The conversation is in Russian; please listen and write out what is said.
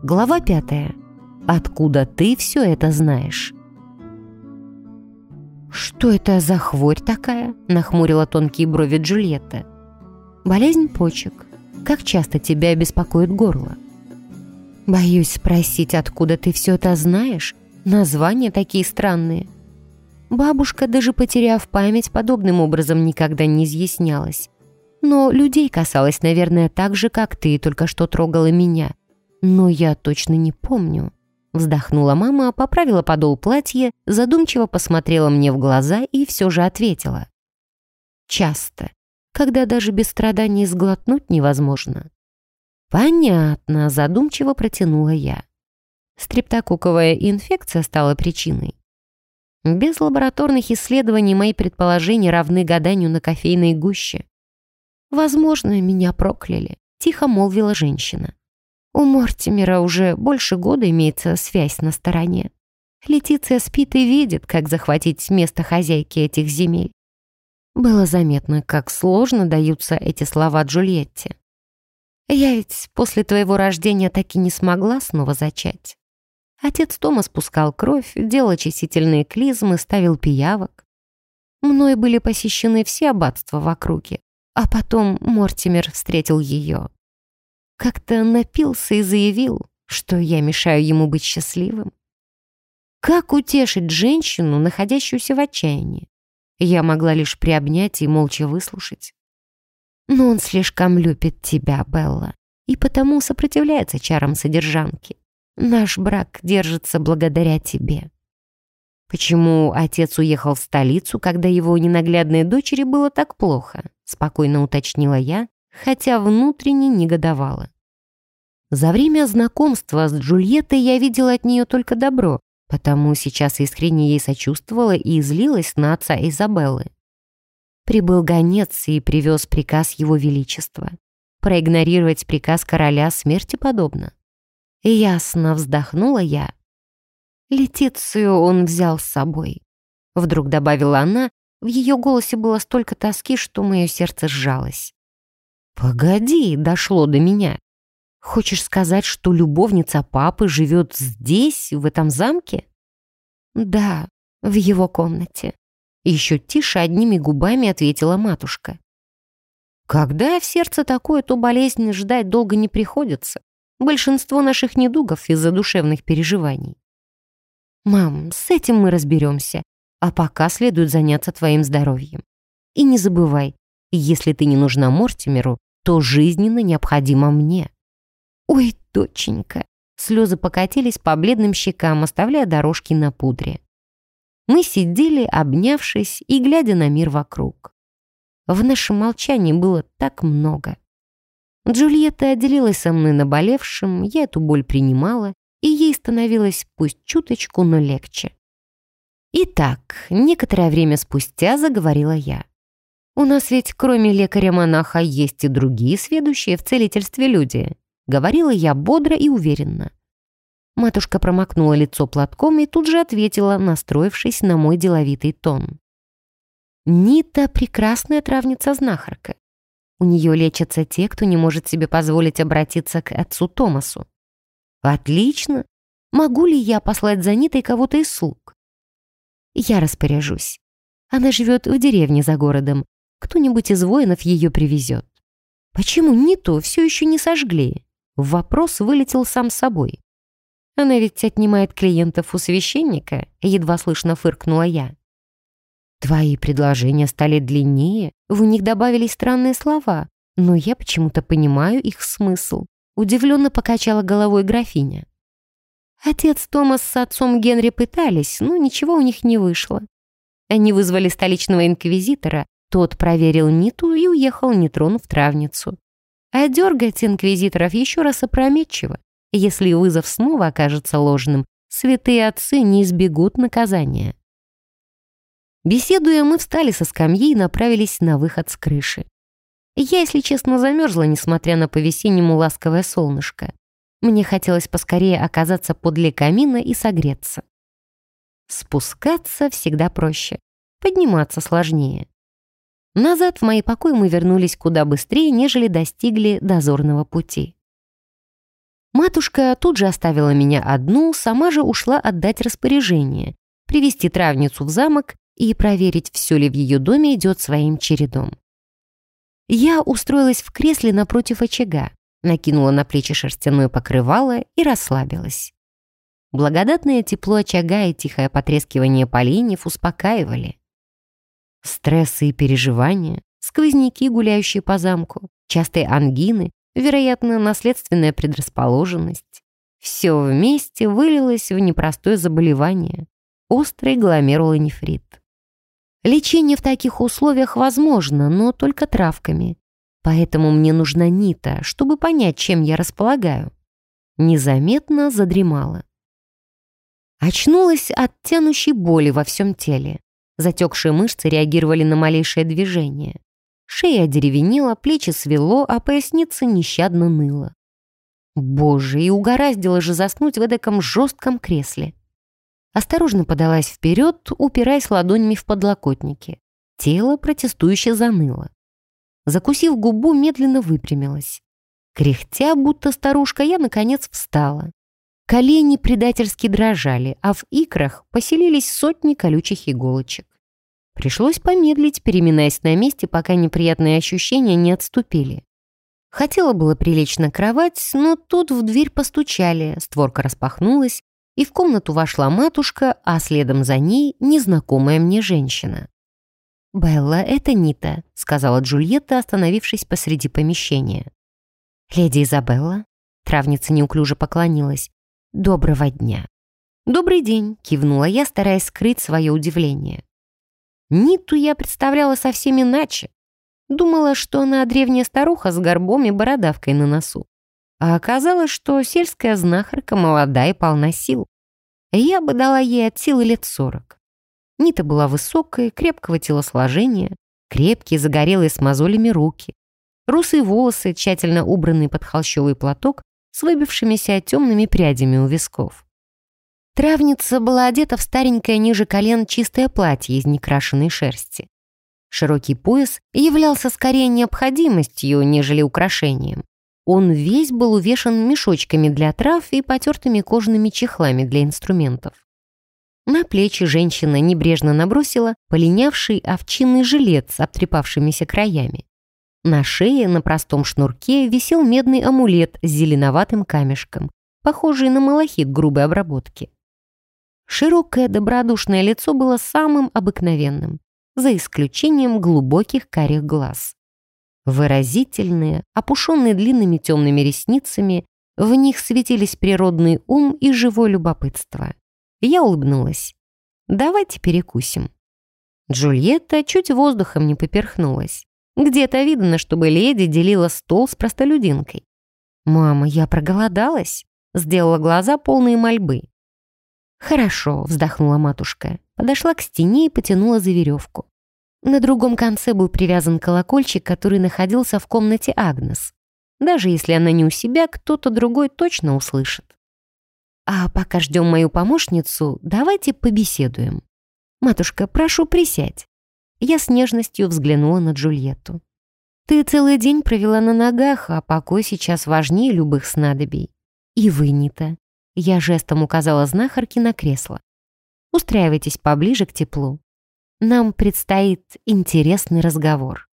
Глава 5. Откуда ты все это знаешь? «Что это за хворь такая?» — нахмурила тонкие брови Джульетта. «Болезнь почек. Как часто тебя беспокоит горло?» «Боюсь спросить, откуда ты все это знаешь? Названия такие странные». Бабушка, даже потеряв память, подобным образом никогда не изъяснялась. Но людей касалось, наверное, так же, как ты только что трогала меня. Но я точно не помню. Вздохнула мама, поправила подол платья, задумчиво посмотрела мне в глаза и все же ответила. «Часто, когда даже без страданий сглотнуть невозможно». «Понятно», — задумчиво протянула я. Стрептококковая инфекция стала причиной. Без лабораторных исследований мои предположения равны гаданию на кофейной гуще. «Возможно, меня прокляли», — тихо молвила женщина. «У Мортимера уже больше года имеется связь на стороне. Летиция спит и видит, как захватить место хозяйки этих земель». Было заметно, как сложно даются эти слова Джульетте. «Я ведь после твоего рождения так и не смогла снова зачать. Отец Тома спускал кровь, делал очистительные клизмы, ставил пиявок. Мной были посещены все аббатства в округе, а потом Мортимер встретил ее. Как-то напился и заявил, что я мешаю ему быть счастливым. Как утешить женщину, находящуюся в отчаянии? Я могла лишь приобнять и молча выслушать. Но он слишком любит тебя, Белла, и потому сопротивляется чарам содержанки. Наш брак держится благодаря тебе». «Почему отец уехал в столицу, когда его ненаглядной дочери было так плохо?» — спокойно уточнила я, хотя внутренне негодовала. За время знакомства с Джульеттой я видела от нее только добро, потому сейчас искренне ей сочувствовала и злилась на отца Изабеллы. Прибыл гонец и привез приказ его величества. Проигнорировать приказ короля смерти подобно. Ясно вздохнула я. Летицию он взял с собой. Вдруг добавила она, в ее голосе было столько тоски, что мое сердце сжалось. «Погоди», — дошло до меня. «Хочешь сказать, что любовница папы живет здесь, в этом замке?» «Да, в его комнате», — еще тише одними губами ответила матушка. «Когда в сердце такое, то болезнь ждать долго не приходится. Большинство наших недугов из-за душевных переживаний. Мам, с этим мы разберемся, а пока следует заняться твоим здоровьем. И не забывай, если ты не нужна Мортимеру, то жизненно необходима мне». «Ой, доченька!» Слезы покатились по бледным щекам, оставляя дорожки на пудре. Мы сидели, обнявшись и глядя на мир вокруг. В нашем молчании было так много. Джульетта отделилась со мной наболевшим, я эту боль принимала, и ей становилось пусть чуточку, но легче. «Итак, некоторое время спустя заговорила я. У нас ведь кроме лекаря-монаха есть и другие сведущие в целительстве люди», говорила я бодро и уверенно. Матушка промокнула лицо платком и тут же ответила, настроившись на мой деловитый тон. «Нита — прекрасная травница-знахарка. У нее лечатся те, кто не может себе позволить обратиться к отцу Томасу». «Отлично! Могу ли я послать за Нитой кого-то из слуг?» «Я распоряжусь. Она живет в деревне за городом. Кто-нибудь из воинов ее привезет». «Почему Ниту все еще не сожгли?» Вопрос вылетел сам собой. «Она ведь отнимает клиентов у священника», едва слышно фыркнула я. «Твои предложения стали длиннее, в них добавились странные слова, но я почему-то понимаю их смысл», удивленно покачала головой графиня. «Отец Томас с отцом Генри пытались, но ничего у них не вышло. Они вызвали столичного инквизитора, тот проверил Ниту и уехал, не тронув травницу. А дергать инквизиторов еще раз опрометчиво. Если вызов снова окажется ложным, святые отцы не избегут наказания». Беседуя, мы встали со скамьи и направились на выход с крыши. Я, если честно, замерзла, несмотря на по-весеннему ласковое солнышко. Мне хотелось поскорее оказаться подле камина и согреться. Спускаться всегда проще, подниматься сложнее. Назад в мои покои мы вернулись куда быстрее, нежели достигли дозорного пути. Матушка тут же оставила меня одну, сама же ушла отдать распоряжение, привести травницу в замок и проверить, все ли в ее доме идет своим чередом. Я устроилась в кресле напротив очага, накинула на плечи шерстяное покрывало и расслабилась. Благодатное тепло очага и тихое потрескивание поленьев успокаивали. Стрессы и переживания, сквозняки, гуляющие по замку, частые ангины, вероятно, наследственная предрасположенность. Все вместе вылилось в непростое заболевание — острый гломерулонефрит. Лечение в таких условиях возможно, но только травками. Поэтому мне нужна Нита, чтобы понять, чем я располагаю. Незаметно задремала. Очнулась от тянущей боли во всем теле. Затекшие мышцы реагировали на малейшее движение. Шея одеревенела, плечи свело, а поясница нещадно ныла. Боже, и угораздило же заснуть в эдаком жестком кресле. Осторожно подалась вперед, упираясь ладонями в подлокотники. Тело протестующе заныло. Закусив губу, медленно выпрямилась. Кряхтя, будто старушка, я, наконец, встала. Колени предательски дрожали, а в икрах поселились сотни колючих иголочек. Пришлось помедлить, переминаясь на месте, пока неприятные ощущения не отступили. Хотела было прилечь на кровать, но тут в дверь постучали, створка распахнулась, и в комнату вошла матушка, а следом за ней незнакомая мне женщина. «Белла, это Нита», — сказала Джульетта, остановившись посреди помещения. «Леди Изабелла», — травница неуклюже поклонилась, — «доброго дня». «Добрый день», — кивнула я, стараясь скрыть свое удивление. Ниту я представляла совсем иначе. Думала, что она древняя старуха с горбом и бородавкой на носу. А оказалось, что сельская знахарка молода и полна сил. Я бы дала ей от силы лет 40. Нита была высокой, крепкого телосложения, крепкие, загорелые с мозолями руки, русые волосы, тщательно убранные под холщовый платок с выбившимися темными прядями у висков. Травница была одета в старенькое ниже колен чистое платье из некрашенной шерсти. Широкий пояс являлся скорее необходимостью, нежели украшением. Он весь был увешан мешочками для трав и потертыми кожаными чехлами для инструментов. На плечи женщина небрежно набросила полинявший овчинный жилет с обтрепавшимися краями. На шее на простом шнурке висел медный амулет с зеленоватым камешком, похожий на малахит грубой обработки. Широкое добродушное лицо было самым обыкновенным, за исключением глубоких карих глаз. Выразительные, опушенные длинными темными ресницами, в них светились природный ум и живое любопытство. Я улыбнулась. «Давайте перекусим». Джульетта чуть воздухом не поперхнулась. Где-то видно, чтобы леди делила стол с простолюдинкой. «Мама, я проголодалась», — сделала глаза полные мольбы. «Хорошо», — вздохнула матушка, подошла к стене и потянула за веревку. На другом конце был привязан колокольчик, который находился в комнате Агнес. Даже если она не у себя, кто-то другой точно услышит. «А пока ждем мою помощницу, давайте побеседуем. Матушка, прошу, присядь». Я с нежностью взглянула на Джульетту. «Ты целый день провела на ногах, а покой сейчас важнее любых снадобий. И вы, Нита». Я жестом указала знахарке на кресло. «Устраивайтесь поближе к теплу. Нам предстоит интересный разговор».